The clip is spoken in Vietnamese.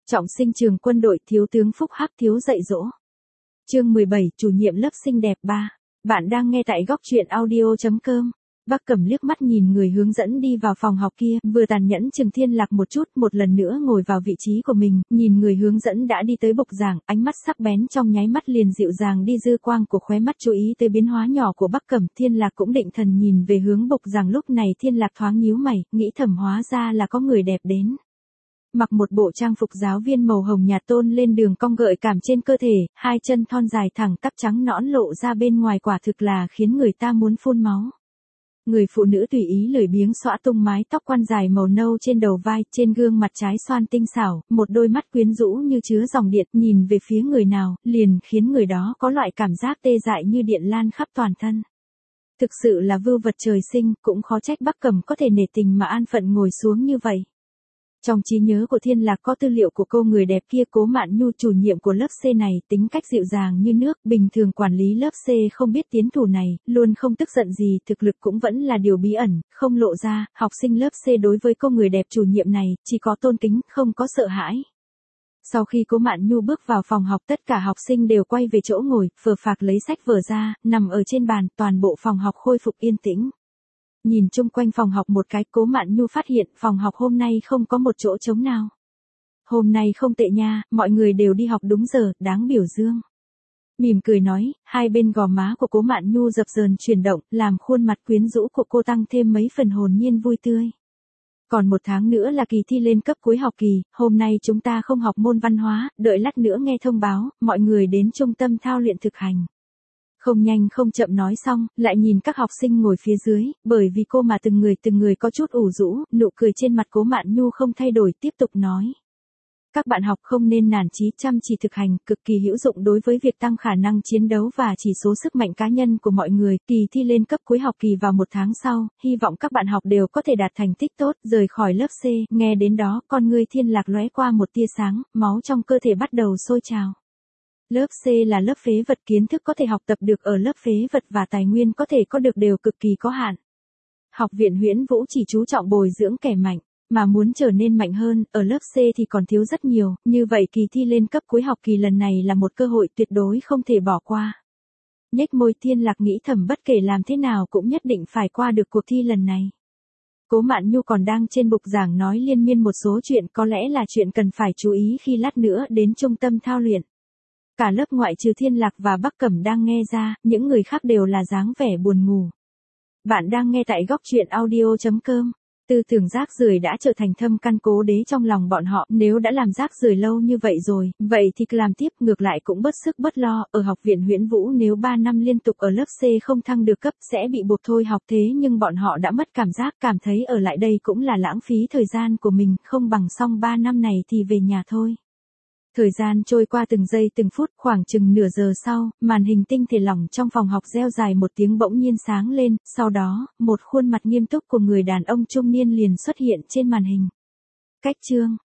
Trọng sinh trường quân đội, thiếu tướng Phúc Hắc thiếu dạy dỗ. Chương 17, chủ nhiệm lớp xinh đẹp 3. Bạn đang nghe tại góc truyện audio.com. Bác Cẩm liếc mắt nhìn người hướng dẫn đi vào phòng học kia, vừa tàn nhẫn chừng Thiên Lạc một chút, một lần nữa ngồi vào vị trí của mình, nhìn người hướng dẫn đã đi tới bục giảng, ánh mắt sắc bén trong nháy mắt liền dịu dàng đi, dư quang của khóe mắt chú ý tới biến hóa nhỏ của Bác Cẩm. Thiên Lạc cũng định thần nhìn về hướng bục giảng, lúc này Thiên Lạc thoáng nhíu mày, nghĩ thầm hóa ra là có người đẹp đến. Mặc một bộ trang phục giáo viên màu hồng nhạt tôn lên đường cong gợi cảm trên cơ thể, hai chân thon dài thẳng tắp trắng nõn lộ ra bên ngoài, quả thực là khiến người ta muốn phun máu. Người phụ nữ tùy ý lười biếng xõa tung mái tóc quăn dài màu nâu trên đầu vai, trên gương mặt trái xoan tinh xảo, một đôi mắt quyến rũ như chứa dòng điện, nhìn về phía người nào, liền khiến người đó có loại cảm giác tê dại như điện lan khắp toàn thân. Thực sự là vưu vật trời sinh, cũng khó trách Bác Cẩm có thể nể tình mà an phận ngồi xuống như vậy. Trong trí nhớ của Thiên Lạc có tư liệu của cô người đẹp kia, Cố Mạn Nhu, chủ nhiệm của lớp C này, tính cách dịu dàng như nước, bình thường quản lý lớp C không biết tiến thủ này, luôn không tức giận gì, thực lực cũng vẫn là điều bí ẩn, không lộ ra, học sinh lớp C đối với cô người đẹp chủ nhiệm này, chỉ có tôn kính, không có sợ hãi. Sau khi Cố Mạn Nhu bước vào phòng học, tất cả học sinh đều quay về chỗ ngồi, phờ phạc lấy sách vở ra, nằm ở trên bàn, toàn bộ phòng học khôi phục yên tĩnh. Nhìn chung quanh phòng học một cái, Cố Mạn Nhu phát hiện phòng học hôm nay không có một chỗ trống nào. Hôm nay không tệ nha, mọi người đều đi học đúng giờ, đáng biểu dương. Mỉm cười nói, hai bên gò má của Cố Mạn Nhu dập dờn chuyển động, làm khuôn mặt quyến rũ của cô tăng thêm mấy phần hồn nhiên vui tươi. Còn một tháng nữa là kỳ thi lên cấp cuối học kỳ, hôm nay chúng ta không học môn văn hóa, đợi lát nữa nghe thông báo, mọi người đến trung tâm thao luyện thực hành. Không nhanh không chậm nói xong, lại nhìn các học sinh ngồi phía dưới, bởi vì cô mà từng người có chút ủ rũ, nụ cười trên mặt Cố Mạn Nhu không thay đổi, tiếp tục nói. Các bạn học không nên nản chí, chăm chỉ thực hành, cực kỳ hữu dụng đối với việc tăng khả năng chiến đấu và chỉ số sức mạnh cá nhân của mọi người. Kỳ thi lên cấp cuối học kỳ vào một tháng sau, hy vọng các bạn học đều có thể đạt thành tích tốt, rời khỏi lớp C. Nghe đến đó, con ngươi Thiên Lạc lóe qua một tia sáng, máu trong cơ thể bắt đầu sôi trào. Lớp C là lớp phế vật, kiến thức có thể học tập được ở lớp phế vật và tài nguyên có thể có được đều cực kỳ có hạn. Học viện Huyễn Vũ chỉ chú trọng bồi dưỡng kẻ mạnh, mà muốn trở nên mạnh hơn, ở lớp C thì còn thiếu rất nhiều, như vậy kỳ thi lên cấp cuối học kỳ lần này là một cơ hội tuyệt đối không thể bỏ qua. Nhếch môi, Thiên Lạc nghĩ thầm bất kể làm thế nào cũng nhất định phải qua được cuộc thi lần này. Cố Mạn Nhu còn đang trên bục giảng nói liên miên một số chuyện, có lẽ là chuyện cần phải chú ý khi lát nữa đến trung tâm thao luyện. Cả lớp ngoại trừ Thiên Lạc và Bác Cẩm đang nghe ra, những người khác đều là dáng vẻ buồn ngủ. Bạn đang nghe tại góc truyện audio.com. Tư tưởng rác rưởi đã trở thành thâm căn cố đế trong lòng bọn họ, nếu đã làm rác rưởi lâu như vậy rồi, vậy thì làm tiếp, ngược lại cũng bớt sức bớt lo. Ở học viện Huyễn Vũ nếu 3 năm liên tục ở lớp C không thăng được cấp sẽ bị buộc thôi học, thế nhưng bọn họ đã mất cảm giác, cảm thấy ở lại đây cũng là lãng phí thời gian của mình, không bằng xong 3 năm này thì về nhà thôi. Thời gian trôi qua từng giây từng phút, khoảng chừng nửa giờ sau, màn hình tinh thể lỏng trong phòng học reo dài một tiếng bỗng nhiên sáng lên, sau đó, một khuôn mặt nghiêm túc của người đàn ông trung niên liền xuất hiện trên màn hình. Cách chương